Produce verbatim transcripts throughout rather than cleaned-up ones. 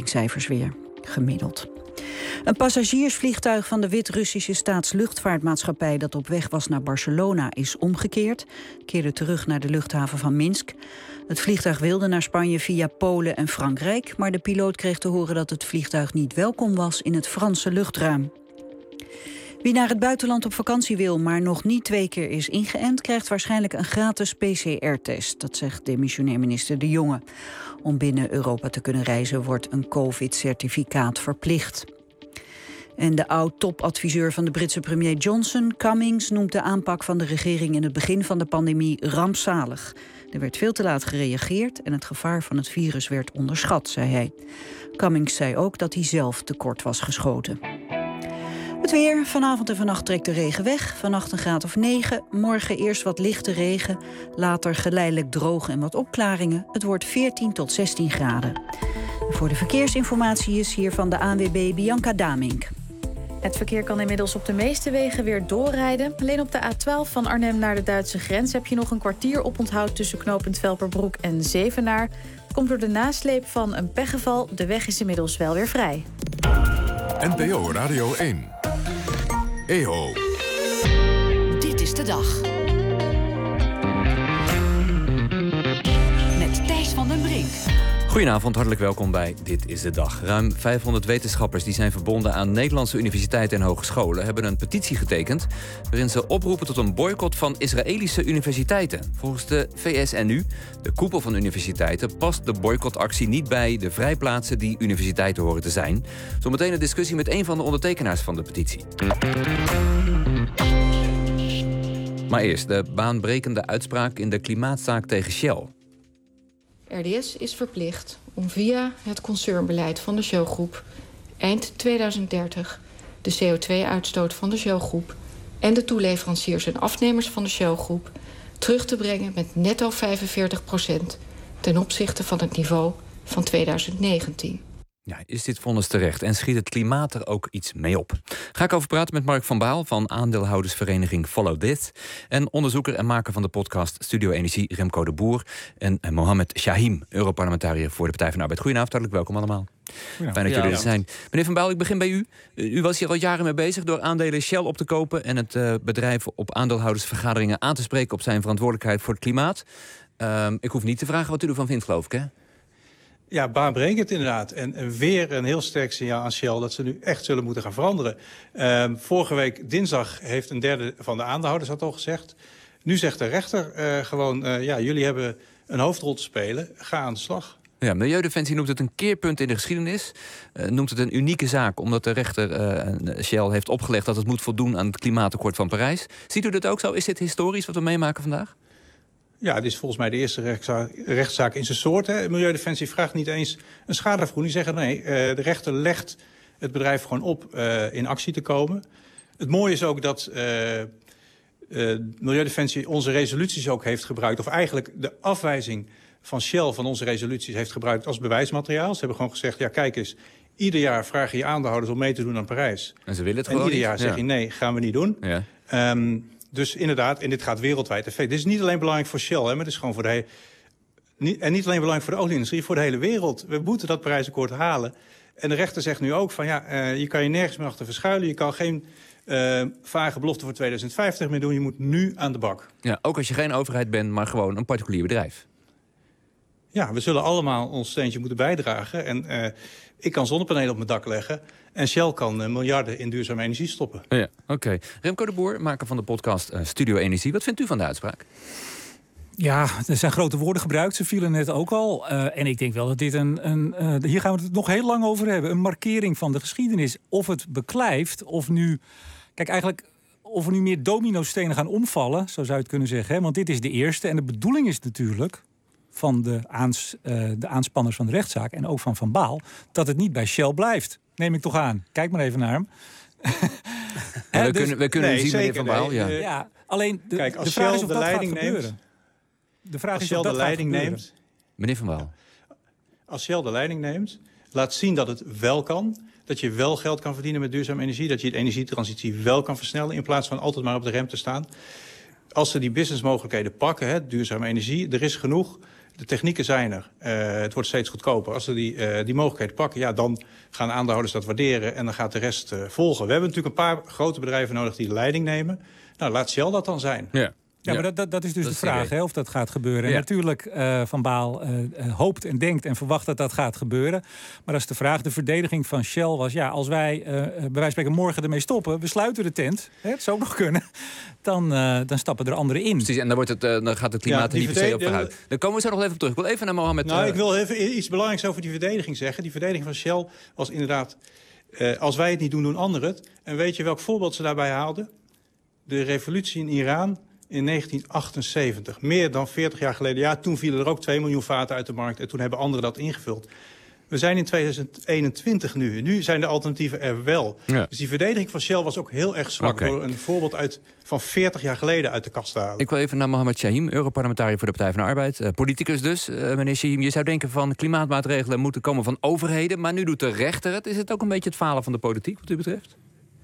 landingscijfers weer gemiddeld. Een passagiersvliegtuig van de Wit-Russische staatsluchtvaartmaatschappij dat op weg was naar Barcelona is omgekeerd, keerde terug naar de luchthaven van Minsk. Het vliegtuig wilde naar Spanje via Polen en Frankrijk, maar de piloot kreeg te horen dat het vliegtuig niet welkom was in het Franse luchtruim. Wie naar het buitenland op vakantie wil, maar nog niet twee keer is ingeënt, krijgt waarschijnlijk een gratis P C R-test. Dat zegt demissionair minister De Jonge. Om binnen Europa te kunnen reizen wordt een COVID-certificaat verplicht. En de oud-topadviseur van de Britse premier Johnson, Cummings, noemt de aanpak van de regering in het begin van de pandemie rampzalig. Er werd veel te laat gereageerd en het gevaar van het virus werd onderschat, zei hij. Cummings zei ook dat hij zelf tekort was geschoten. Het weer. Vanavond en vannacht trekt de regen weg. Vannacht een graad of negen. Morgen eerst wat lichte regen. Later geleidelijk droog en wat opklaringen. Het wordt veertien tot zestien graden. En voor de verkeersinformatie is hier van de A N W B Bianca Damink. Het verkeer kan inmiddels op de meeste wegen weer doorrijden. Alleen op de A twaalf van Arnhem naar de Duitse grens heb je nog een kwartier oponthoud tussen knooppunt Velperbroek en Zevenaar. Het komt door de nasleep van een pechgeval. De weg is inmiddels wel weer vrij. N P O Radio één. E O. Dit is de dag. Met Thijs van den Brink. Goedenavond, hartelijk welkom bij Dit is de Dag. Ruim vijfhonderd wetenschappers die zijn verbonden aan Nederlandse universiteiten en hogescholen hebben een petitie getekend waarin ze oproepen tot een boycott van Israëlische universiteiten. Volgens de V S N U, de koepel van universiteiten, past de boycottactie niet bij de vrijplaatsen die universiteiten horen te zijn. Zometeen een discussie met een van de ondertekenaars van de petitie. Maar eerst de baanbrekende uitspraak in de klimaatzaak tegen Shell. R D S is verplicht om via het concernbeleid van de Shell-groep eind tweeduizend dertig de C O twee uitstoot van de Shell-groep en de toeleveranciers en afnemers van de Shell-groep terug te brengen met netto vijfenveertig procent ten opzichte van het niveau van tweeduizend negentien. Ja, is dit vonnis terecht en schiet het klimaat er ook iets mee op? Ga ik over praten met Mark van Baal van aandeelhoudersvereniging Follow This en onderzoeker en maker van de podcast Studio Energie Remco de Boer en Mohammed Shahim, Europarlementariër voor de Partij van de Arbeid. Goedenavond, hartelijk welkom allemaal. Fijn dat jullie er zijn. Meneer van Baal, ik begin bij u. U was hier al jaren mee bezig door aandelen Shell op te kopen en het uh, bedrijf op aandeelhoudersvergaderingen aan te spreken op zijn verantwoordelijkheid voor het klimaat. Uh, ik hoef niet te vragen wat u ervan vindt, geloof ik, hè? Ja, baanbrekend inderdaad. En, en weer een heel sterk signaal aan Shell dat ze nu echt zullen moeten gaan veranderen. Uh, vorige week dinsdag heeft een derde van de aandeelhouders dat al gezegd. Nu zegt de rechter uh, gewoon, uh, ja, jullie hebben een hoofdrol te spelen. Ga aan de slag. Ja, Milieudefensie noemt het een keerpunt in de geschiedenis. Uh, noemt het een unieke zaak, omdat de rechter uh, Shell heeft opgelegd dat het moet voldoen aan het klimaatakkoord van Parijs. Ziet u dat ook zo? Is dit historisch wat we meemaken vandaag? Ja, dit is volgens mij de eerste rechtszaak, rechtszaak in zijn soort. Hè. Milieudefensie vraagt niet eens een schadevergoeding. Die zeggen nee, uh, de rechter legt het bedrijf gewoon op uh, in actie te komen. Het mooie is ook dat uh, uh, Milieudefensie onze resoluties ook heeft gebruikt. Of eigenlijk de afwijzing van Shell van onze resoluties heeft gebruikt als bewijsmateriaal. Ze hebben gewoon gezegd, ja kijk eens, ieder jaar vragen je aandeelhouders om mee te doen aan Parijs. En ze willen het en gewoon ieder jaar niet. zeg ja. je nee, gaan we niet doen. Ja. Um, Dus inderdaad, en dit gaat wereldwijd effect. Dit is niet alleen belangrijk voor Shell, hè, maar het is gewoon voor de hele... Niet, en niet alleen belangrijk voor de olieindustrie, voor de hele wereld. We moeten dat Parijsakkoord halen. En de rechter zegt nu ook van ja, uh, je kan je nergens meer achter verschuilen. Je kan geen uh, vage belofte voor tweeduizend vijftig meer doen. Je moet nu aan de bak. Ja, ook als je geen overheid bent, maar gewoon een particulier bedrijf. Ja, we zullen allemaal ons steentje moeten bijdragen. En uh, ik kan zonnepanelen op mijn dak leggen. En Shell kan uh, miljarden in duurzame energie stoppen. Ja, oké. Okay. Remco de Boer, maker van de podcast uh, Studio Energie. Wat vindt u van de uitspraak? Ja, er zijn grote woorden gebruikt. Ze vielen net ook al. Uh, en ik denk wel dat dit een... een uh, hier gaan we het nog heel lang over hebben. Een markering van de geschiedenis. Of het beklijft, of nu... Kijk, eigenlijk... Of er nu meer dominostenen gaan omvallen, zo zou je het kunnen zeggen. Hè? Want dit is de eerste. En de bedoeling is natuurlijk van de, aans, uh, de aanspanners van de rechtszaak... en ook van Van Baal, dat het niet bij Shell blijft. Neem ik toch aan. Kijk maar even naar hem. Ja, we, dus, kunnen, we kunnen nee, zien, zeker, meneer Van Baal. Nee, ja. uh, ja, alleen de, kijk, als de vraag Shell is of de dat leiding gaat neemt, gebeuren. De vraag als is Shell of dat de leiding gaat neemt... Meneer Van Baal. Als Shell de leiding neemt, laat zien dat het wel kan. Dat je wel geld kan verdienen met duurzame energie. Dat je de energietransitie wel kan versnellen in plaats van altijd maar op de rem te staan. Als ze die businessmogelijkheden pakken, hè, duurzame energie, er is genoeg. de technieken zijn er. Uh, het wordt steeds goedkoper. Als ze die, uh, die mogelijkheid pakken, ja, dan gaan aandeelhouders dat waarderen en dan gaat de rest uh, volgen. We hebben natuurlijk een paar grote bedrijven nodig die de leiding nemen. Nou, laat Shell dat dan zijn. Ja. Ja, maar dat, dat, dat is dus dat de is vraag, hè, of dat gaat gebeuren. Ja. En natuurlijk, uh, Van Baal uh, uh, hoopt en denkt en verwacht dat dat gaat gebeuren. Maar dat is de vraag. De verdediging van Shell was, ja, als wij uh, bij wijze van spreken morgen ermee stoppen, we sluiten de tent, hè, het zou ook nog kunnen, dan, uh, dan stappen er anderen in. Precies, en dan, wordt het, uh, dan gaat het klimaat er ja, niet per se op vooruit. Daar komen we zo nog even op terug. Ik wil even naar Mohammed. Nou, uh, ik wil even iets belangrijks over die verdediging zeggen. Die verdediging van Shell was inderdaad, uh, als wij het niet doen, doen anderen het. En weet je welk voorbeeld ze daarbij haalden? De revolutie in Iran in negentien achtenzeventig. Meer dan veertig jaar geleden. Ja, toen vielen er ook twee miljoen vaten uit de markt. En toen hebben anderen dat ingevuld. We zijn in tweeduizend eenentwintig nu. Nu zijn de alternatieven er wel. Ja. Dus die verdediging van Shell was ook heel erg zwak. Okay. Door een voorbeeld uit, van veertig jaar geleden uit de kast te halen. Ik wil even naar Mohammed Shahim, Europarlementariër voor de Partij van de Arbeid. Uh, politicus dus. Uh, meneer Shahim, je zou denken van klimaatmaatregelen moeten komen van overheden. Maar nu doet de rechter het. Is het ook een beetje het falen van de politiek wat u betreft?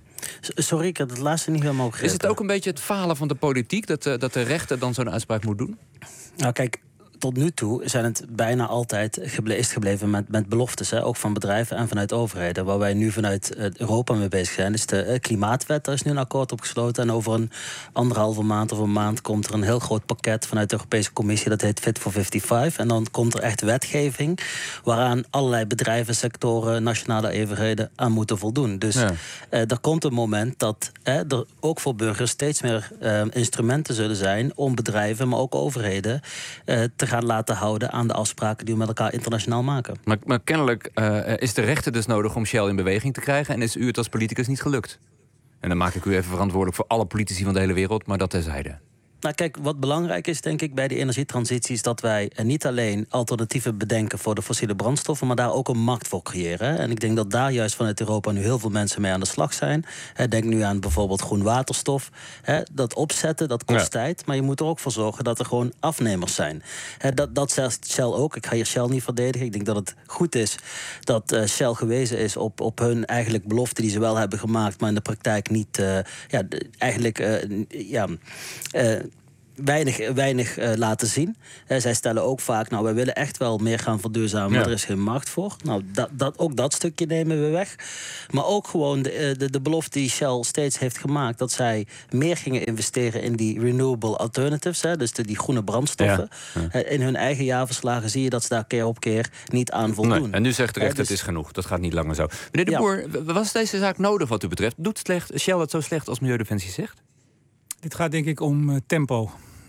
Sorry, ik heb het laatste niet helemaal begrepen. Is het ook een beetje het falen van de politiek dat, uh, dat de rechter dan zo'n uitspraak moet doen? Nou, kijk, tot nu toe zijn het bijna altijd geble- is het gebleven met, met beloftes. Hè, ook van bedrijven en vanuit overheden. Waar wij nu vanuit uh, Europa mee bezig zijn, is de uh, klimaatwet. Daar is nu een akkoord op gesloten. En over een anderhalve maand of een maand komt er een heel groot pakket vanuit de Europese Commissie. Dat heet Fit for vijfenvijftig. En dan komt er echt wetgeving waaraan allerlei bedrijven, sectoren, nationale overheden aan moeten voldoen. Dus ja. uh, er komt een moment dat uh, er ook voor burgers steeds meer uh, instrumenten zullen zijn om bedrijven, maar ook overheden uh, te gaan laten houden aan de afspraken die we met elkaar internationaal maken. Maar, maar kennelijk uh, is de rechter dus nodig om Shell in beweging te krijgen en is u het als politicus niet gelukt. En dan maak ik u even verantwoordelijk voor alle politici van de hele wereld, maar dat terzijde. Nou kijk, wat belangrijk is denk ik bij die energietransitie is dat wij niet alleen alternatieven bedenken voor de fossiele brandstoffen, maar daar ook een markt voor creëren. En ik denk dat daar juist vanuit Europa nu heel veel mensen mee aan de slag zijn. Denk nu aan bijvoorbeeld groen waterstof. Dat opzetten, dat kost ja. tijd, maar je moet er ook voor zorgen dat er gewoon afnemers zijn. Dat, dat zegt Shell ook. Ik ga hier Shell niet verdedigen. Ik denk dat het goed is dat Shell gewezen is op, op hun eigenlijk belofte die ze wel hebben gemaakt, maar in de praktijk niet uh, ja, eigenlijk uh, ja, uh, weinig, weinig uh, laten zien. Uh, zij stellen ook vaak, nou, wij willen echt wel meer gaan verduurzamen, ja. maar er is geen markt voor. Nou, dat, dat, ook dat stukje nemen we weg. Maar ook gewoon de, de, de belofte die Shell steeds heeft gemaakt, dat zij meer gingen investeren in die renewable alternatives, hè, dus de, die groene brandstoffen. Ja. Ja. Uh, in hun eigen jaarverslagen zie je dat ze daar keer op keer niet aan voldoen. Nee, en nu zegt de rechter, uh, dus, het is genoeg. Dat gaat niet langer zo. Meneer De ja. Boer, was deze zaak nodig wat u betreft? Doet slecht, Shell het zo slecht als Milieudefensie zegt? Dit gaat denk ik om uh, tempo.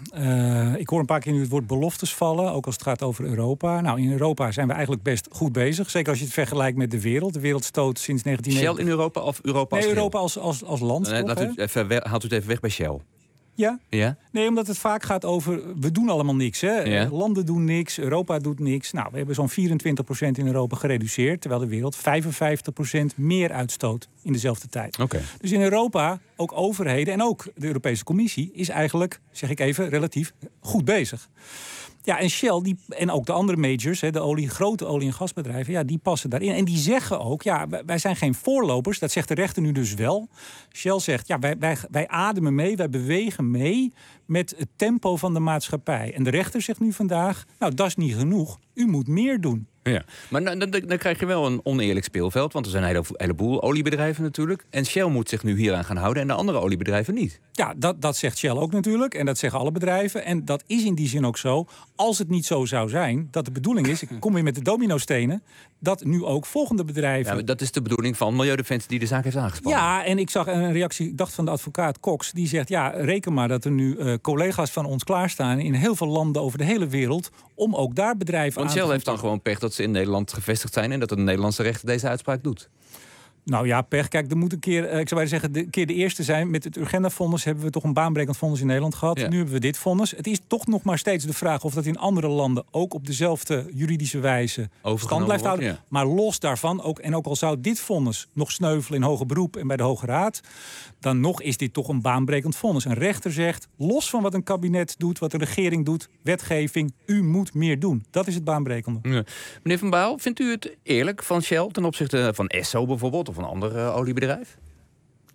Uh, ik hoor een paar keer nu het woord beloftes vallen, ook als het gaat over Europa. Nou, in Europa zijn we eigenlijk best goed bezig. Zeker als je het vergelijkt met de wereld. De wereld stoot sinds negentien negentig... Shell in Europa of Europa als Nee, Europa als, als, als land. Nee, toch, laat u even, haalt u het even weg bij Shell. Ja? ja? Nee, omdat het vaak gaat over, we doen allemaal niks. Hè? Ja. Landen doen niks, Europa doet niks. Nou, we hebben zo'n vierentwintig procent in Europa gereduceerd, terwijl de wereld vijfenvijftig procent meer uitstoot in dezelfde tijd. Okay. Dus in Europa, ook overheden en ook de Europese Commissie is eigenlijk, zeg ik even, relatief goed bezig. Ja, en Shell die, en ook de andere majors, de olie, grote olie- en gasbedrijven, ja, die passen daarin. En die zeggen ook, ja, wij zijn geen voorlopers. Dat zegt de rechter nu dus wel. Shell zegt, ja, wij, wij, wij ademen mee, wij bewegen mee met het tempo van de maatschappij. En de rechter zegt nu vandaag, nou, dat is niet genoeg. U moet meer doen. Ja, maar dan, dan, dan krijg je wel een oneerlijk speelveld. Want er zijn een hele, heleboel oliebedrijven natuurlijk. En Shell moet zich nu hieraan gaan houden en de andere oliebedrijven niet. Ja, dat, dat zegt Shell ook natuurlijk. En dat zeggen alle bedrijven. En dat is in die zin ook zo. Als het niet zo zou zijn, dat de bedoeling is, ik kom weer met de dominostenen, dat nu ook volgende bedrijven... Ja, maar dat is de bedoeling van Milieudefensie die de zaak heeft aangespannen. Ja, en ik zag een reactie, ik dacht van de advocaat Cox, die zegt, ja, reken maar dat er nu uh, collega's van ons klaarstaan in heel veel landen over de hele wereld om ook daar bedrijven Want aan te Shell heeft dan gewoon pech dat ze in Nederland gevestigd zijn en dat de Nederlandse rechter deze uitspraak doet. Nou ja, pech. Kijk, er moet een keer, ik zou bijna zeggen, de keer de eerste zijn. Met het Urgenda-vonnis hebben we toch een baanbrekend vonnis in Nederland gehad. Ja. Nu hebben we dit vonnis. Het is toch nog maar steeds de vraag of dat in andere landen ook op dezelfde juridische wijze stand blijft houden. Ja. Maar los daarvan, ook, en ook al zou dit vonnis nog sneuvelen in hoger beroep en bij de Hoge Raad, dan nog is dit toch een baanbrekend vonnis. Een rechter zegt, los van wat een kabinet doet, wat een regering doet, wetgeving, u moet meer doen. Dat is het baanbrekende. Ja. Meneer Van Baal, vindt u het eerlijk van Shell ten opzichte van Esso bijvoorbeeld, of een ander uh, oliebedrijf?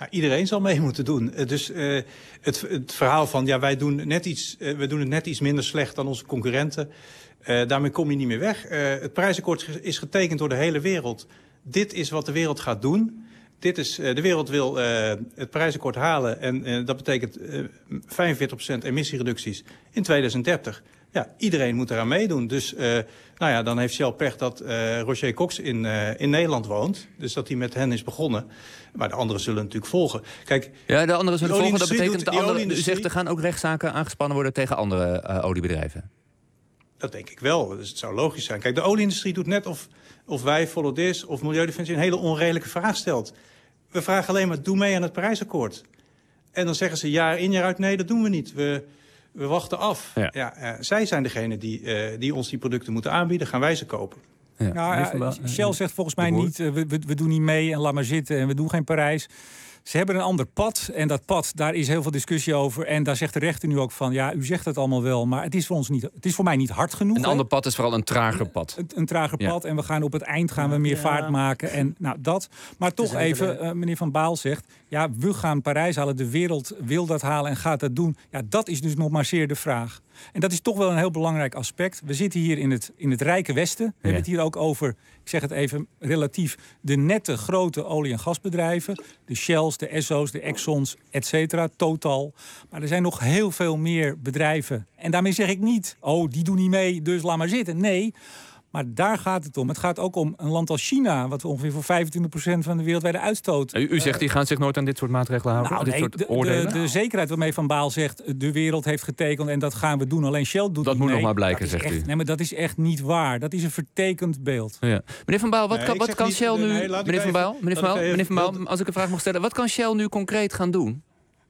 Nou, iedereen zal mee moeten doen. Uh, dus uh, het, het verhaal van ja, wij doen, net iets, uh, we doen het net iets minder slecht dan onze concurrenten. Uh, daarmee kom je niet meer weg. Uh, het prijsakkoord is getekend door de hele wereld. Dit is wat de wereld gaat doen. Dit is, uh, de wereld wil uh, het prijsakkoord halen. En uh, dat betekent uh, vijfenveertig procent emissiereducties in tweeduizend dertig. Ja, iedereen moet eraan meedoen. Dus uh, nou ja, dan heeft Shell pech dat uh, Roger Cox in, uh, in Nederland woont. Dus dat hij met hen is begonnen. Maar de anderen zullen natuurlijk volgen. Kijk, ja, de anderen zullen volgen. Dat betekent doet, de andere. U zegt er gaan ook rechtszaken aangespannen worden tegen andere uh, oliebedrijven. Dat denk ik wel. Dus het zou logisch zijn. Kijk, de olieindustrie doet net of, of wij, Follow This of Milieudefensie een hele onredelijke vraag stelt. We vragen alleen maar, doe mee aan het prijsakkoord. En dan zeggen ze jaar in jaar uit, nee, dat doen we niet. We, we wachten af. Ja. Ja, uh, zij zijn degene die, uh, die ons die producten moeten aanbieden. Gaan wij ze kopen. Ja. Nou, uh, Shell zegt volgens mij niet, uh, we, we, we doen niet mee en laat maar zitten en we doen geen Parijs. Ze hebben een ander pad en dat pad, daar is heel veel discussie over. En daar zegt de rechter nu ook van, ja, u zegt het allemaal wel, maar het is voor ons niet, het is voor mij niet hard genoeg. Een ander pad is vooral een trager pad. Een, een trager ja. pad en we gaan op het eind gaan we meer ja. vaart maken en nou dat. Maar toch even, uh, meneer Van Baal zegt, ja, we gaan Parijs halen, de wereld wil dat halen en gaat dat doen. Ja, dat is dus nog maar zeer de vraag. En dat is toch wel een heel belangrijk aspect. We zitten hier in het, in het rijke Westen. We ja. hebben het hier ook over, ik zeg het even relatief, de nette grote olie- en gasbedrijven. De Shells, de Esso's, de Exxons, et cetera, Total. Maar er zijn nog heel veel meer bedrijven. En daarmee zeg ik niet, oh, die doen niet mee, dus laat maar zitten. Nee, maar daar gaat het om. Het gaat ook om een land als China, wat ongeveer voor vijfentwintig procent van de wereldwijde uitstoot. U, u zegt, die gaan zich nooit aan dit soort maatregelen houden? Nou, dit nee, soort de, oordelen? De, de zekerheid waarmee Van Baal zegt, de wereld heeft getekend en dat gaan we doen. Alleen Shell doet dat niet moet mee. nog maar blijken, zegt echt, u. Nee, maar dat is echt niet waar. Dat is een vertekend beeld. Ja. Meneer Van Baal, wat nee, kan, wat kan niet, Shell nu... Nee, meneer Van Baal, meneer Van Baal, meneer Van Baal, als ik een vraag mag stellen, wat kan Shell nu concreet gaan doen?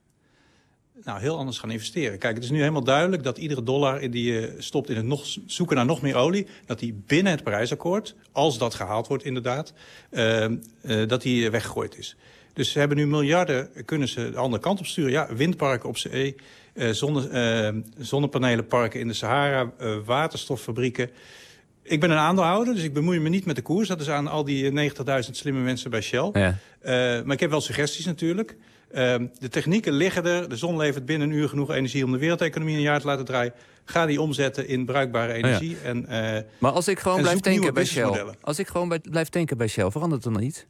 Nou, heel anders gaan investeren. Kijk, het is nu helemaal duidelijk dat iedere dollar die je stopt in het nog, zoeken naar nog meer olie, dat die binnen het Parijsakkoord, als dat gehaald wordt inderdaad, uh, uh, dat die weggegooid is. Dus ze hebben nu miljarden, kunnen ze de andere kant op sturen. Ja, windparken op zee, uh, zonne, uh, zonnepanelenparken in de Sahara, uh, waterstoffabrieken. Ik ben een aandeelhouder, dus ik bemoei me niet met de koers. Dat is aan al die negentigduizend slimme mensen bij Shell. Ja. Uh, maar ik heb wel suggesties natuurlijk. Uh, de technieken liggen er. De zon levert binnen een uur genoeg energie om de wereldeconomie een jaar te laten draaien. Ga die omzetten in bruikbare energie. Oh ja. en, uh, maar als ik gewoon blijf tanken bij Shell, als ik gewoon bij, blijf tanken bij Shell, verandert het dan niet?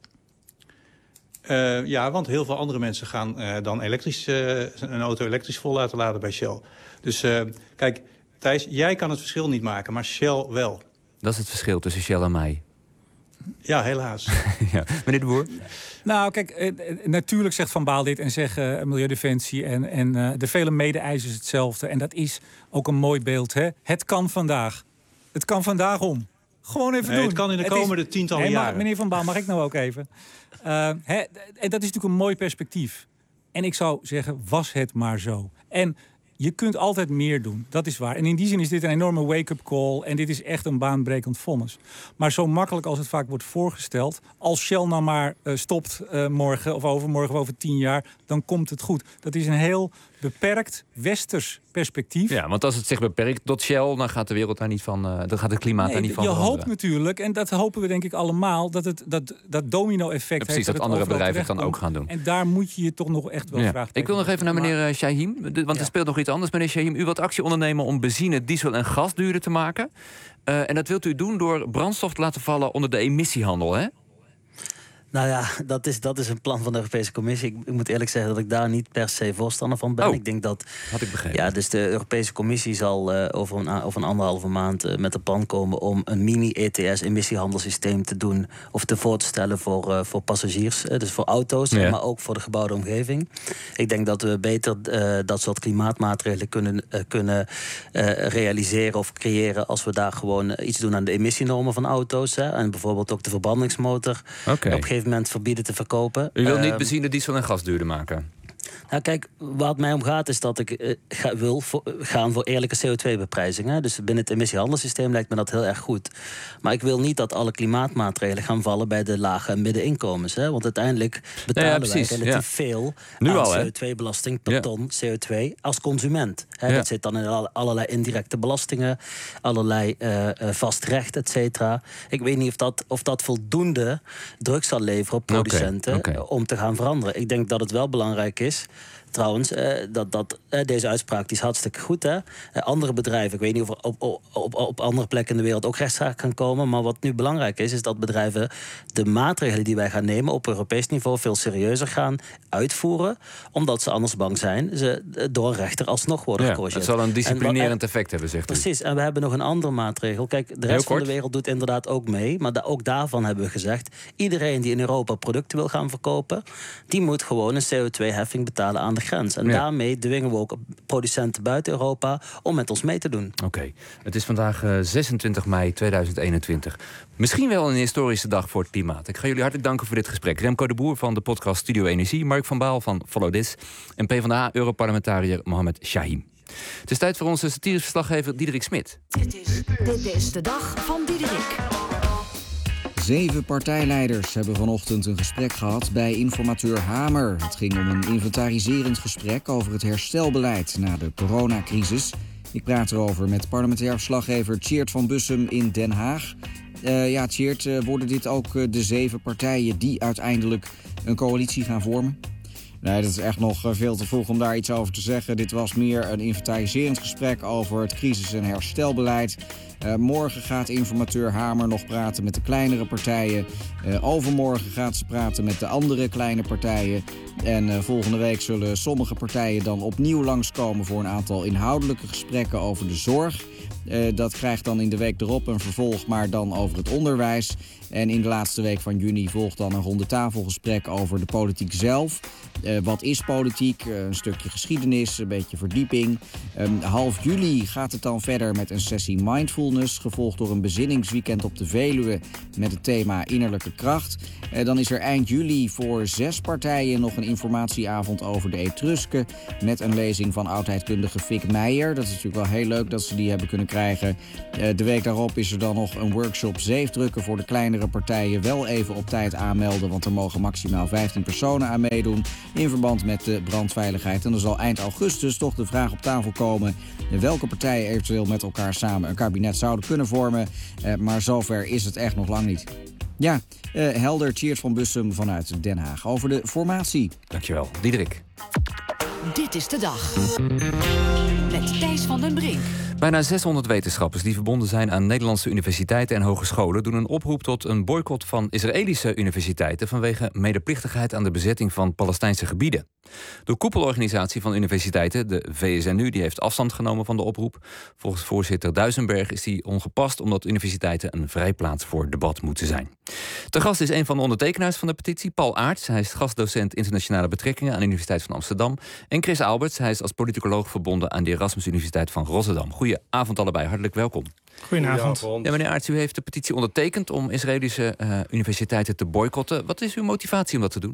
Uh, ja, want heel veel andere mensen gaan uh, dan elektrisch, uh, een auto elektrisch vol laten laden bij Shell. Dus uh, kijk, Thijs, jij kan het verschil niet maken, maar Shell wel. Dat is het verschil tussen Shell en mij. Ja, helaas. ja. Meneer De Boer? Nou, kijk, eh, natuurlijk zegt Van Baal dit en zeggen uh, Milieudefensie en, en uh, de vele mede-eisers hetzelfde. En dat is ook een mooi beeld, hè? Het kan vandaag. Het kan vandaag om. Gewoon even nee, doen. Het kan in de het komende is... tientallen nee, maar, jaren. Meneer Van Baal, mag ik nou ook even? Uh, hè, en dat is natuurlijk een mooi perspectief. En ik zou zeggen, was het maar zo. En je kunt altijd meer doen, dat is waar. En in die zin is dit een enorme wake-up call. En dit is echt een baanbrekend vonnis. Maar zo makkelijk als het vaak wordt voorgesteld, als Shell nou maar uh, stopt uh, morgen of overmorgen of over tien jaar, dan komt het goed. Dat is een heel beperkt westers perspectief. Ja, want als het zich beperkt tot Shell, dan gaat de wereld daar niet van, uh, dan gaat het klimaat nee, daar niet van je veranderen. hoopt natuurlijk, en dat hopen we denk ik allemaal, dat het dat, dat domino-effect ja, precies, heeft. dat, dat andere bedrijven het dan komt. ook gaan doen. En daar moet je je toch nog echt wel ja. vragen. Ik wil nog even naar meneer uh, Chahim, want ja. er speelt nog iets anders. Meneer Chahim, u wilt actie ondernemen om benzine, diesel en gas duurder te maken. Uh, en dat wilt u doen door brandstof te laten vallen onder de emissiehandel, hè? Nou ja, dat is, dat is een plan van de Europese Commissie. Ik, ik moet eerlijk zeggen dat ik daar niet per se voorstander van ben. Oh, ik denk dat. Had ik begrepen. Ja, dus de Europese Commissie zal uh, over, een, over een anderhalve maand uh, met een plan komen om een mini-E T S-emissiehandelssysteem te doen of te voor te stellen voor, uh, voor passagiers, uh, dus voor auto's, ja. maar ook voor de gebouwde omgeving. Ik denk dat we beter uh, dat soort klimaatmaatregelen kunnen, uh, kunnen uh, realiseren of creëren als we daar gewoon uh, iets doen aan de emissienormen van auto's. Hè, en bijvoorbeeld ook de verbrandingsmotor. Okay. Op een gegeven moment verbieden te verkopen. U wilt uh, niet benzine, diesel en gas duurder maken? Nou, kijk, wat mij om gaat is dat ik uh, ga, wil voor, gaan voor eerlijke C O twee beprijzingen. Dus binnen het emissiehandelssysteem lijkt me dat heel erg goed. Maar ik wil niet dat alle klimaatmaatregelen gaan vallen bij de lage en middeninkomens. Hè? Want uiteindelijk betalen ja, ja, wij relatief ja. veel nu aan al, C O twee belasting per ja. ton C O twee als consument. Hè? Ja. Dat zit dan in allerlei indirecte belastingen, allerlei uh, uh, vast recht, et cetera. Ik weet niet of dat, of dat voldoende druk zal leveren op producenten okay, okay. om te gaan veranderen. Ik denk dat het wel belangrijk is. Trouwens, uh, dat, dat, uh, deze uitspraak die is hartstikke goed. Hè? Uh, andere bedrijven, ik weet niet of er op, op, op, op andere plekken in de wereld ook rechtszaken kan komen. Maar wat nu belangrijk is, is dat bedrijven de maatregelen die wij gaan nemen op Europees niveau veel serieuzer gaan uitvoeren. Omdat ze anders bang zijn ze door een rechter alsnog worden ja, gecorrigeerd. Het zal een disciplinerend effect hebben, zegt u. Precies, en we hebben nog een andere maatregel. Kijk, de rest van de wereld doet inderdaad ook mee. Maar da- ook daarvan hebben we gezegd, iedereen die in Europa producten wil gaan verkopen, die moet gewoon een C O twee heffing betalen aan de grens. En ja. daarmee dwingen we ook producenten buiten Europa om met ons mee te doen. Oké, okay. Het is vandaag uh, zesentwintig mei tweeduizend eenentwintig. Misschien wel een historische dag voor het klimaat. Ik ga jullie hartelijk danken voor dit gesprek. Remco de Boer van de podcast Studio Energie, Mark van Baal van Follow This en PvdA-europarlementariër Mohamed Chahim. Het is tijd voor onze satirisch verslaggever Diederik Smit. Dit is, dit is de dag van Diederik. Zeven partijleiders hebben vanochtend een gesprek gehad bij informateur Hamer. Het ging om een inventariserend gesprek over het herstelbeleid na de coronacrisis. Ik praat erover met parlementair verslaggever Tjeerd van Bussum in Den Haag. Uh, ja, Tjeerd, uh, worden dit ook uh, de zeven partijen die uiteindelijk een coalitie gaan vormen? Nee, dat is echt nog veel te vroeg om daar iets over te zeggen. Dit was meer een inventariserend gesprek over het crisis- en herstelbeleid. Uh, morgen gaat informateur Hamer nog praten met de kleinere partijen. Uh, overmorgen gaat ze praten met de andere kleine partijen. En uh, volgende week zullen sommige partijen dan opnieuw langskomen voor een aantal inhoudelijke gesprekken over de zorg. Uh, dat krijgt dan in de week erop een vervolg, maar dan over het onderwijs. En in de laatste week van juni volgt dan een rondetafelgesprek over de politiek zelf. Uh, wat is politiek? Uh, een stukje geschiedenis, een beetje verdieping. Um, half juli gaat het dan verder met een sessie mindfulness, gevolgd door een bezinningsweekend op de Veluwe met het thema innerlijke kracht. Uh, dan is er eind juli voor zes partijen nog een informatieavond over de Etrusken met een lezing van oudheidkundige Fik Meijer. Dat is natuurlijk wel heel leuk dat ze die hebben kunnen krijgen. Uh, de week daarop is er dan nog een workshop zeefdrukken voor de kleinere partijen. Wel even op tijd aanmelden, want er mogen maximaal vijftien personen aan meedoen in verband met de brandveiligheid. En er zal eind augustus toch de vraag op tafel komen welke partijen eventueel met elkaar samen een kabinet zouden kunnen vormen. Uh, maar zover is het echt nog lang niet. Ja, uh, helder. Tjeerd van Bussum vanuit Den Haag over de formatie. Dankjewel, Diederik. Dit is de dag. Met Thijs van den Brink. Bijna zeshonderd wetenschappers die verbonden zijn aan Nederlandse universiteiten en hogescholen doen een oproep tot een boycott van Israëlische universiteiten vanwege medeplichtigheid aan de bezetting van Palestijnse gebieden. De koepelorganisatie van universiteiten, de V S N U, die heeft afstand genomen van de oproep. Volgens voorzitter Duisenberg is die ongepast omdat universiteiten een vrijplaats voor debat moeten zijn. Te gast is een van de ondertekenaars van de petitie, Paul Aerts. Hij is gastdocent internationale betrekkingen aan de Universiteit van Amsterdam. En Chris Alberts, hij is als politicoloog verbonden aan de Erasmus Universiteit van Rotterdam. Goedenavond allebei, hartelijk welkom. Goedenavond. Ja, meneer Aerts, u heeft de petitie ondertekend om Israëlische uh, universiteiten te boycotten. Wat is uw motivatie om dat te doen?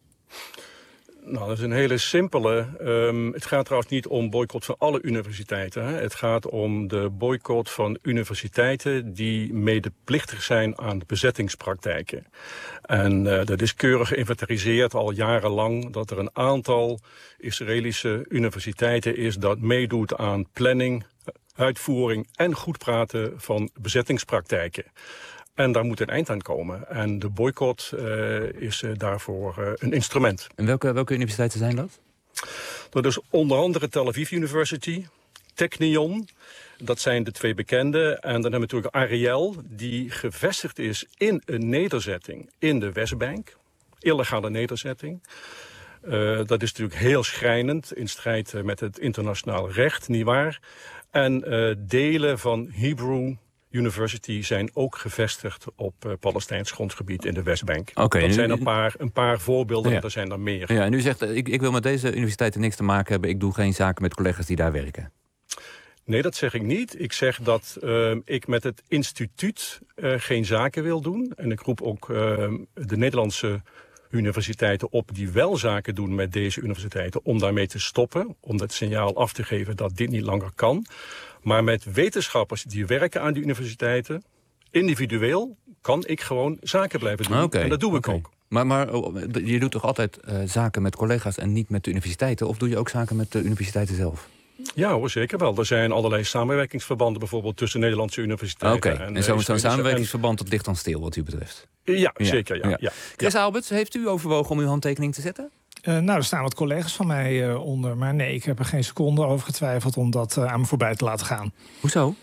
Nou, dat is een hele simpele. Um, het gaat trouwens niet om boycott van alle universiteiten. Hè. Het gaat om de boycott van universiteiten die medeplichtig zijn aan de bezettingspraktijken. En uh, dat is keurig geïnventariseerd al jarenlang dat er een aantal Israëlische universiteiten is dat meedoet aan planning, uitvoering en goed praten van bezettingspraktijken. En daar moet een eind aan komen. En de boycott uh, is uh, daarvoor uh, een instrument. En welke, welke universiteiten zijn dat? Dat is onder andere Tel Aviv University, Technion. Dat zijn de twee bekende. En dan hebben we natuurlijk Ariel, die gevestigd is in een nederzetting in de Westbank. Illegale nederzetting. Uh, dat is natuurlijk heel schrijnend in strijd uh, met het internationaal recht, nietwaar? En uh, delen van Hebrew University zijn ook gevestigd op uh, Palestijns grondgebied in de Westbank. Okay, dat nu, zijn een paar, een paar voorbeelden, ja. maar er zijn er meer. Ja, en u zegt, ik, ik wil met deze universiteiten niks te maken hebben. Ik doe geen zaken met collega's die daar werken. Nee, dat zeg ik niet. Ik zeg dat uh, ik met het instituut uh, geen zaken wil doen. En ik roep ook uh, de Nederlandse universiteiten op die wel zaken doen met deze universiteiten, om daarmee te stoppen, om dat signaal af te geven dat dit niet langer kan. Maar met wetenschappers die werken aan die universiteiten, individueel, kan ik gewoon zaken blijven doen. Okay, en dat doe ik okay. ook. Maar, maar je doet toch altijd uh, zaken met collega's en niet met de universiteiten? Of doe je ook zaken met de universiteiten zelf? Ja hoor, zeker wel. Er zijn allerlei samenwerkingsverbanden bijvoorbeeld tussen Nederlandse universiteiten. Oké, okay. en, en zo'n zo samenwerkingsverband dat ligt dan stil wat u betreft? Ja, ja. zeker. Ja, ja. Ja. Chris ja. Alberts, heeft u overwogen om uw handtekening te zetten? Uh, nou, er staan wat collega's van mij uh, onder. Maar nee, ik heb er geen seconde over getwijfeld om dat uh, aan me voorbij te laten gaan. Hoezo?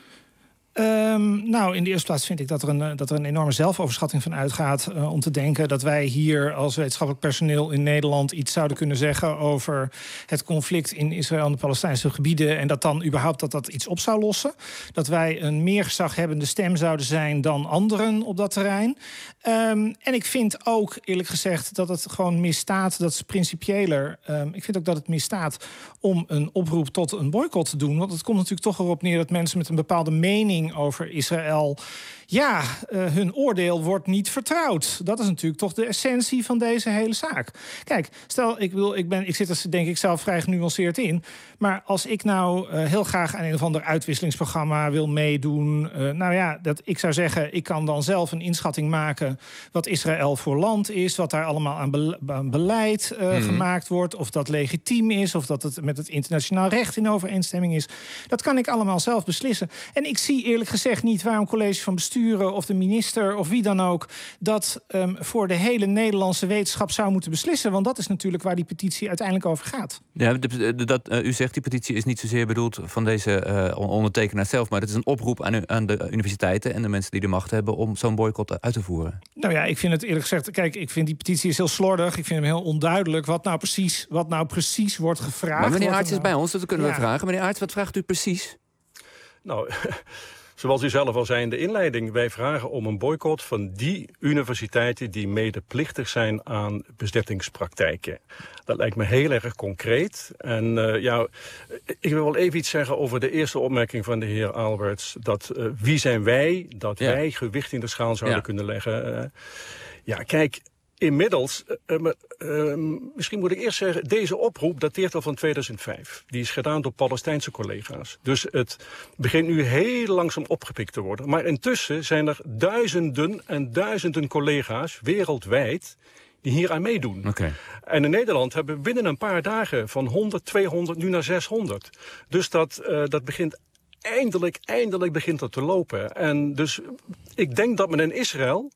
Um, nou, in de eerste plaats vind ik dat er een, dat er een enorme zelfoverschatting van uitgaat. Uh, om te denken dat wij hier als wetenschappelijk personeel in Nederland iets zouden kunnen zeggen over het conflict in Israël en de Palestijnse gebieden. En dat dan überhaupt dat dat iets op zou lossen. Dat wij een meer gezaghebbende stem zouden zijn dan anderen op dat terrein. Um, en ik vind ook, eerlijk gezegd, dat het gewoon misstaat. Dat is principiëler. Um, ik vind ook dat het misstaat om een oproep tot een boycott te doen. Want het komt natuurlijk toch erop neer dat mensen met een bepaalde mening over Israël, ja, uh, hun oordeel wordt niet vertrouwd. Dat is natuurlijk toch de essentie van deze hele zaak. Kijk, stel, ik, wil, ik, ben, ik zit er denk ik zelf vrij genuanceerd in. Maar als ik nou uh, heel graag aan een of ander uitwisselingsprogramma wil meedoen, Uh, nou ja, dat, ik zou zeggen, ik kan dan zelf een inschatting maken wat Israël voor land is, wat daar allemaal aan, be, aan beleid uh, mm-hmm. gemaakt wordt, of dat legitiem is, of dat het met het internationaal recht in overeenstemming is. Dat kan ik allemaal zelf beslissen. En ik zie eerlijk gezegd niet waarom college van besturen of de minister of wie dan ook dat um, voor de hele Nederlandse wetenschap zou moeten beslissen. Want dat is natuurlijk waar die petitie uiteindelijk over gaat. Ja, de, de, dat, uh, u zegt die petitie is niet zozeer bedoeld van deze uh, ondertekenaar zelf, maar het is een oproep aan, aan de universiteiten en de mensen die de macht hebben om zo'n boycott uit te voeren. Nou ja, ik vind het eerlijk gezegd, kijk, ik vind die petitie is heel slordig. Ik vind hem heel onduidelijk wat nou precies, wat nou precies wordt gevraagd. Maar meneer Aerts is nou... bij ons, dat kunnen ja. we vragen. Meneer Aerts, wat vraagt u precies? Nou, zoals u zelf al zei in de inleiding, wij vragen om een boycott van die universiteiten die medeplichtig zijn aan bezettingspraktijken. Dat lijkt me heel erg concreet. En uh, ja, ik wil wel even iets zeggen over de eerste opmerking van de heer Alberts. Dat uh, wie zijn wij, dat ja. wij gewicht in de schaal zouden ja. kunnen leggen. Uh, ja, kijk, inmiddels, uh, uh, uh, misschien moet ik eerst zeggen, deze oproep dateert al van tweeduizend vijf. Die is gedaan door Palestijnse collega's. Dus het begint nu heel langzaam opgepikt te worden. Maar intussen zijn er duizenden en duizenden collega's wereldwijd die hier aan meedoen. Okay. En in Nederland hebben we binnen een paar dagen van honderd, tweehonderd, nu naar zeshonderd. Dus dat, uh, dat begint eindelijk, eindelijk begint dat te lopen. En dus ik denk dat men in Israël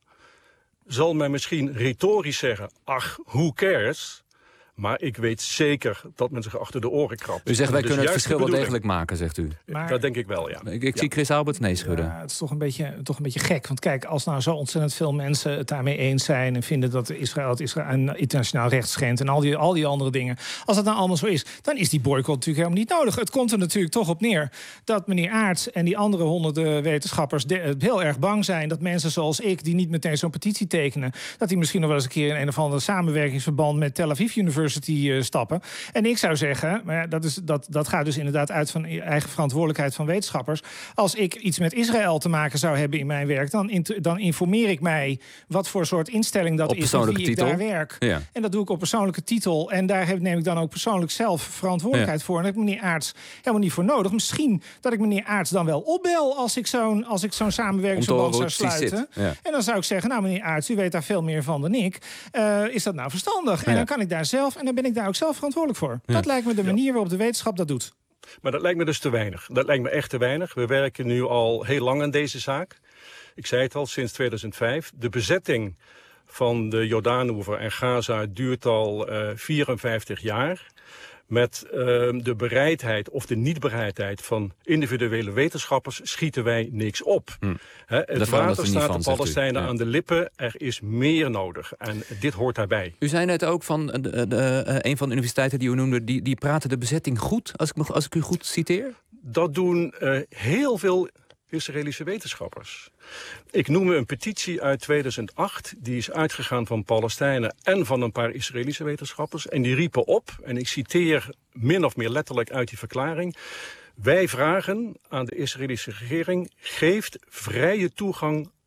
zal men misschien retorisch zeggen, ach, who cares? Maar ik weet zeker dat men zich achter de oren krabt. U zegt, wij dus kunnen het verschil wel degelijk maken, zegt u. Maar, dat denk ik wel, ja. Ik, ik ja. zie Chris Alberts nee schudden. Ja, het is toch een, beetje, toch een beetje gek. Want kijk, als nou zo ontzettend veel mensen het daarmee eens zijn en vinden dat Israël het Israël een internationaal recht schendt en al die, al die andere dingen. Als dat nou allemaal zo is, dan is die boycott natuurlijk helemaal niet nodig. Het komt er natuurlijk toch op neer dat meneer Aerts en die andere honderden wetenschappers de, heel erg bang zijn dat mensen zoals ik, die niet meteen zo'n petitie tekenen, dat die misschien nog wel eens een keer in een of andere samenwerkingsverband met Tel Aviv University uh, stappen. En ik zou zeggen, maar ja, dat, is, dat, dat gaat dus inderdaad uit van eigen verantwoordelijkheid van wetenschappers. Als ik iets met Israël te maken zou hebben in mijn werk, dan, in, dan informeer ik mij wat voor soort instelling dat op is en wie ik titel. daar werk. Ja. En dat doe ik op persoonlijke titel. En daar heb, neem ik dan ook persoonlijk zelf verantwoordelijkheid ja. voor. En daar heb ik meneer Aerts helemaal niet voor nodig. Misschien dat ik meneer Aerts dan wel opbel als ik zo'n, als ik zo'n samenwerkingsverband zou sluiten. Ja. En dan zou ik zeggen, nou meneer Aerts, u weet daar veel meer van dan ik. Uh, is dat nou verstandig? En ja. dan kan ik daar zelf, en dan ben ik daar ook zelf verantwoordelijk voor. Ja. Dat lijkt me de manier waarop de wetenschap dat doet. Maar dat lijkt me dus te weinig. Dat lijkt me echt te weinig. We werken nu al heel lang aan deze zaak. Ik zei het al, sinds tweeduizend vijf. De bezetting van de Jordaanoever en Gaza duurt al uh, vierenvijftig jaar. Met uh, de bereidheid of de niet-bereidheid van individuele wetenschappers schieten wij niks op. Hm. He, het water staat de Palestijnen ja. aan de lippen. Er is meer nodig. En dit hoort daarbij. U zei net ook van de, de, de, een van de universiteiten die u noemde, die, die praten de bezetting goed, als ik, als ik u goed citeer? Dat doen uh, heel veel Israëlische wetenschappers. Ik noem een petitie uit tweeduizend acht. Die is uitgegaan van Palestijnen en van een paar Israëlische wetenschappers. En die riepen op, en ik citeer min of meer letterlijk uit die verklaring: wij vragen aan de Israëlische regering, geeft vrije toegang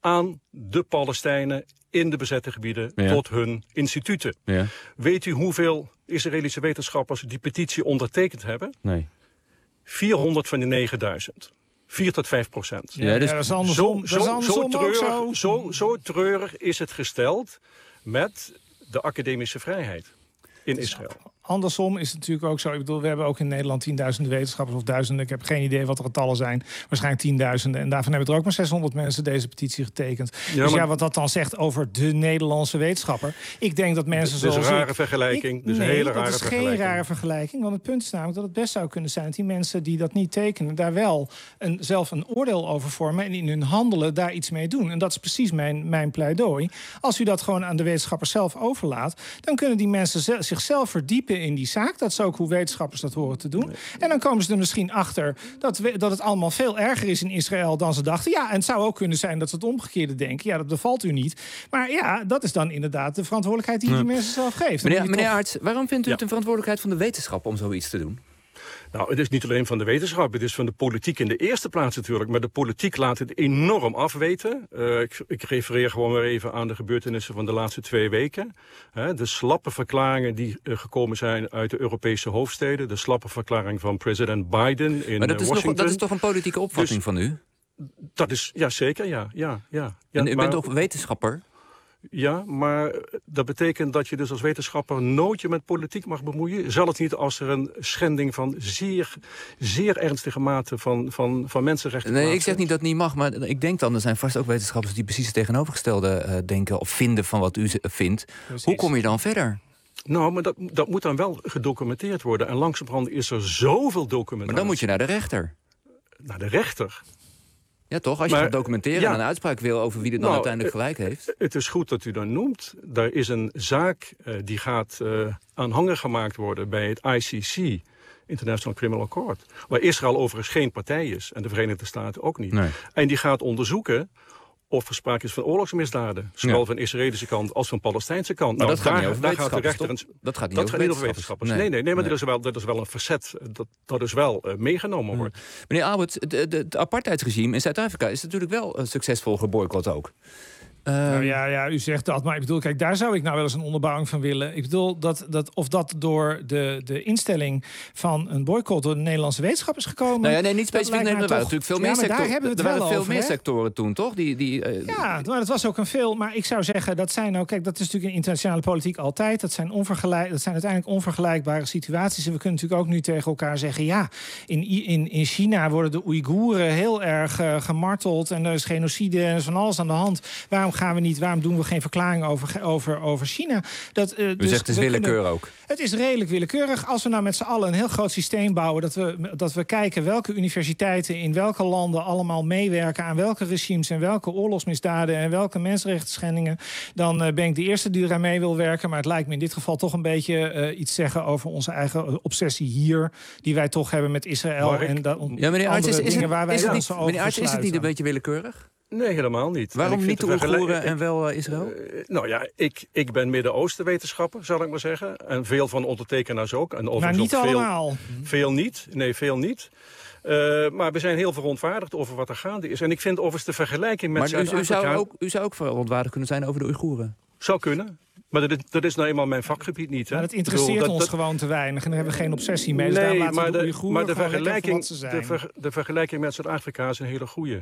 aan de Palestijnen in de bezette gebieden ja. tot hun instituten. Ja. Weet u hoeveel Israëlische wetenschappers die petitie ondertekend hebben? Nee. vierhonderd van de negenduizend. vier tot vijf procent. Ja, dus ja, dat is andersom. Zo, zo, dat is zo, andersom treurig, zo. Zo, zo treurig is het gesteld met de academische vrijheid in Israël. Andersom is het natuurlijk ook zo. Ik bedoel, we hebben ook in Nederland tienduizenden wetenschappers of duizenden. Ik heb geen idee wat de getallen zijn. Waarschijnlijk tienduizenden. En daarvan hebben er ook maar zeshonderd mensen deze petitie getekend. Ja, dus maar... ja, wat dat dan zegt over de Nederlandse wetenschapper. Ik denk dat mensen zoals Dit is een rare ik, vergelijking. Ik, Dit is nee, een hele dat rare is vergelijking. geen rare vergelijking. Want het punt is namelijk dat het best zou kunnen zijn dat die mensen die dat niet tekenen, daar wel een, zelf een oordeel over vormen en in hun handelen daar iets mee doen. En dat is precies mijn, mijn pleidooi. Als u dat gewoon aan de wetenschappers zelf overlaat, dan kunnen die mensen ze, zichzelf verdiepen in die zaak. Dat is ook hoe wetenschappers dat horen te doen. En dan komen ze er misschien achter dat, we, dat het allemaal veel erger is in Israël dan ze dachten. Ja, en het zou ook kunnen zijn dat ze het omgekeerde denken. Ja, dat bevalt u niet. Maar ja, dat is dan inderdaad de verantwoordelijkheid die ja. die mensen zelf geeft. Meneer, meneer toch... Aerts, waarom vindt u ja. het een verantwoordelijkheid van de wetenschap om zoiets te doen? Nou, het is niet alleen van de wetenschap, het is van de politiek in de eerste plaats natuurlijk. Maar de politiek laat het enorm afweten. Uh, ik, ik refereer gewoon weer even aan de gebeurtenissen van de laatste twee weken. He, de slappe verklaringen die uh, gekomen zijn uit de Europese hoofdsteden. De slappe verklaring van president Biden in maar dat is Washington. Nog, dat is toch een politieke opvatting dus, van u? Dat is, ja zeker, ja. ja, ja, ja en u maar, bent toch wetenschapper? Ja, maar dat betekent dat je dus als wetenschapper nooit je met politiek mag bemoeien. Zelfs niet als er een schending van zeer, zeer ernstige mate van, van, van mensenrechten Nee, ik zeg niet dat het niet mag, maar ik denk dan, er zijn vast ook wetenschappers die precies het tegenovergestelde uh, denken of vinden van wat u vindt. Precies. Hoe kom je dan verder? Nou, maar dat, dat moet dan wel gedocumenteerd worden. En langzamerhand is er zoveel documentatie. Maar dan moet je naar de rechter. Naar de rechter? Ja, toch? Als je maar, gaat documenteren ja, en een uitspraak wil over wie er dan nou, uiteindelijk gelijk heeft. Het is goed dat u dat noemt. Daar is een zaak uh, die gaat uh, aanhanger gemaakt worden bij het I C C, International Criminal Court. Waar Israël overigens geen partij is en de Verenigde Staten ook niet. Nee. En die gaat onderzoeken of er sprake is van oorlogsmisdaden. Zowel ja. van de Israëlische kant als van de Palestijnse kant. Maar nou, dat gaat daar, niet over daar gaat de rechter een, Dat gaat niet dat over gaat wetenschappers. niet over wetenschappers. Nee, nee, nee, nee maar nee. Dat, is wel, dat is wel een facet dat, dat dus wel uh, meegenomen ja. wordt. Meneer Albert, het apartheidsregime in Zuid-Afrika is natuurlijk wel uh, succesvol geboycott ook. Uh, nou ja, ja, u zegt dat, maar ik bedoel, kijk, daar zou ik nou wel eens een onderbouwing van willen. Ik bedoel, dat, dat, of dat door de, de instelling van een boycott door de Nederlandse wetenschap is gekomen. Nou ja, nee, niet specifiek. Nee, er waren natuurlijk veel ja, meer sectoren. Daar hebben we het er waren wel veel over, meer hè? sectoren toen, toch? Die, die, uh, ja, maar dat was ook een veel. Maar ik zou zeggen, dat zijn nou, kijk, dat is natuurlijk in internationale politiek altijd. Dat zijn, onvergelijk, dat zijn uiteindelijk onvergelijkbare situaties. En we kunnen natuurlijk ook nu tegen elkaar zeggen, ja, in, in, in China worden de Oeigoeren heel erg uh, gemarteld en er is genocide en er is van alles aan de hand. Waarom gaan we niet, waarom doen we geen verklaring over, over, over China? Dat, uh, U dus zegt het is willekeur kunnen, ook. Het is redelijk willekeurig. Als we nou met z'n allen een heel groot systeem bouwen, dat we, dat we kijken welke universiteiten in welke landen allemaal meewerken aan welke regimes en welke oorlogsmisdaden en welke mensenrechtenschendingen, dan uh, ben ik de eerste die eraan mee wil werken. Maar het lijkt me in dit geval toch een beetje uh, iets zeggen over onze eigen obsessie hier, die wij toch hebben met Israël. Mark, en dat, ja, meneer Aerts, is, is, het, waar wij is, het niet, over meneer Aerts, is het niet een beetje willekeurig? Nee, helemaal niet. Waarom niet de Oeigoeren en wel uh, Israël? Uh, nou ja, ik, ik ben Midden-Oosten wetenschapper, zal ik maar zeggen. En veel van ondertekenaars ook. En maar niet ook veel, allemaal. Veel niet. Nee, veel niet. Uh, maar we zijn heel verontwaardigd over wat er gaande is. En ik vind overigens de vergelijking met Zuid-Afrika... Maar u zou, ook, u zou ook verontwaardigd kunnen zijn over de Oeigoeren? Zou kunnen. Maar dat is, dat is nou eenmaal mijn vakgebied niet. Hè? Maar dat interesseert bedoel, dat, ons dat, gewoon te weinig. En daar hebben we geen obsessie mee. Dus nee, daar laten maar we de, de, Oeigoeren maar de vergelijking, ze de, ver, de vergelijking met Zuid-Afrika is een hele goeie.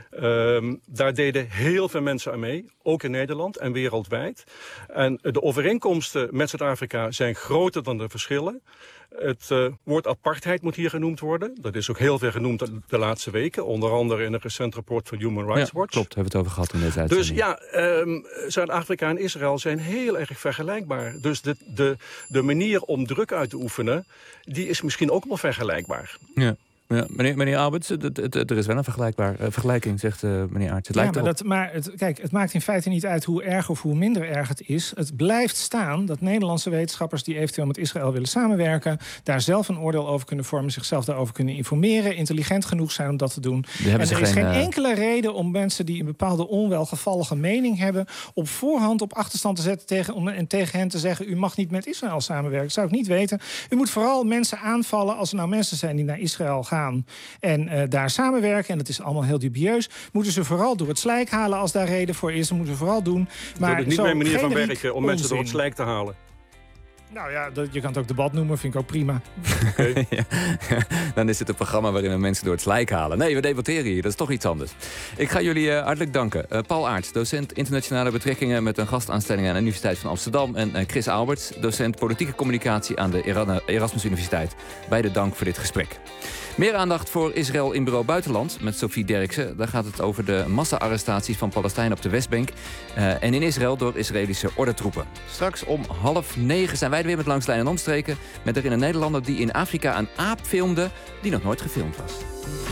Um, daar deden heel veel mensen aan mee. Ook in Nederland en wereldwijd. En de overeenkomsten met Zuid-Afrika zijn groter dan de verschillen. Het uh, woord apartheid moet hier genoemd worden. Dat is ook heel veel genoemd de, de laatste weken. Onder andere in een recent rapport van Human Rights ja, Watch. Klopt, hebben we het over gehad in deze uitzending. Dus ja, um, Zuid-Afrika en Israël zijn heel erg vergelijkbaar. Dus de, de, de manier om druk uit te oefenen, die is misschien ook wel vergelijkbaar. Ja. Ja, meneer, meneer Alberts, het, het, het, er is wel een vergelijkbaar, uh, vergelijking, zegt uh, meneer Aerts. Het ja, lijkt maar, erop. dat, maar het, kijk, het maakt in feite niet uit hoe erg of hoe minder erg het is. Het blijft staan dat Nederlandse wetenschappers die eventueel met Israël willen samenwerken, daar zelf een oordeel over kunnen vormen, zichzelf daarover kunnen informeren, intelligent genoeg zijn om dat te doen. En er is geen, geen enkele reden om mensen die een bepaalde onwelgevallige mening hebben, op voorhand op achterstand te zetten tegen, om, en tegen hen te zeggen, u mag niet met Israël samenwerken. Dat zou ik niet weten. U moet vooral mensen aanvallen als er nou mensen zijn die naar Israël gaan gaan en uh, daar samenwerken. En dat is allemaal heel dubieus. Moeten ze vooral door het slijk halen als daar reden voor is. Dat moeten ze vooral doen. Maar dat is niet mijn manier van werken om mensen door het slijk te halen. Nou ja, dat, je kan het ook debat noemen, vind ik ook prima. Okay. ja, dan is het een programma waarin we mensen door het slijk halen. Nee, we debatteren hier, dat is toch iets anders. Ik ga jullie uh, hartelijk danken. Uh, Paul Aerts, docent internationale betrekkingen met een gastaanstelling aan de Universiteit van Amsterdam. En uh, Chris Alberts, docent politieke communicatie aan de Erasmus Universiteit. Beide dank voor dit gesprek. Meer aandacht voor Israël in Bureau Buitenland met Sophie Derksen. Daar gaat het over de massa-arrestaties van Palestijnen op de Westbank. Uh, en in Israël door Israëlische ordentroepen. Straks om half negen zijn wij er weer met Langs Lijn en Omstreken. Met erin een Nederlander die in Afrika een aap filmde die nog nooit gefilmd was.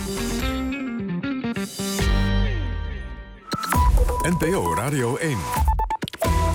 N P O Radio één.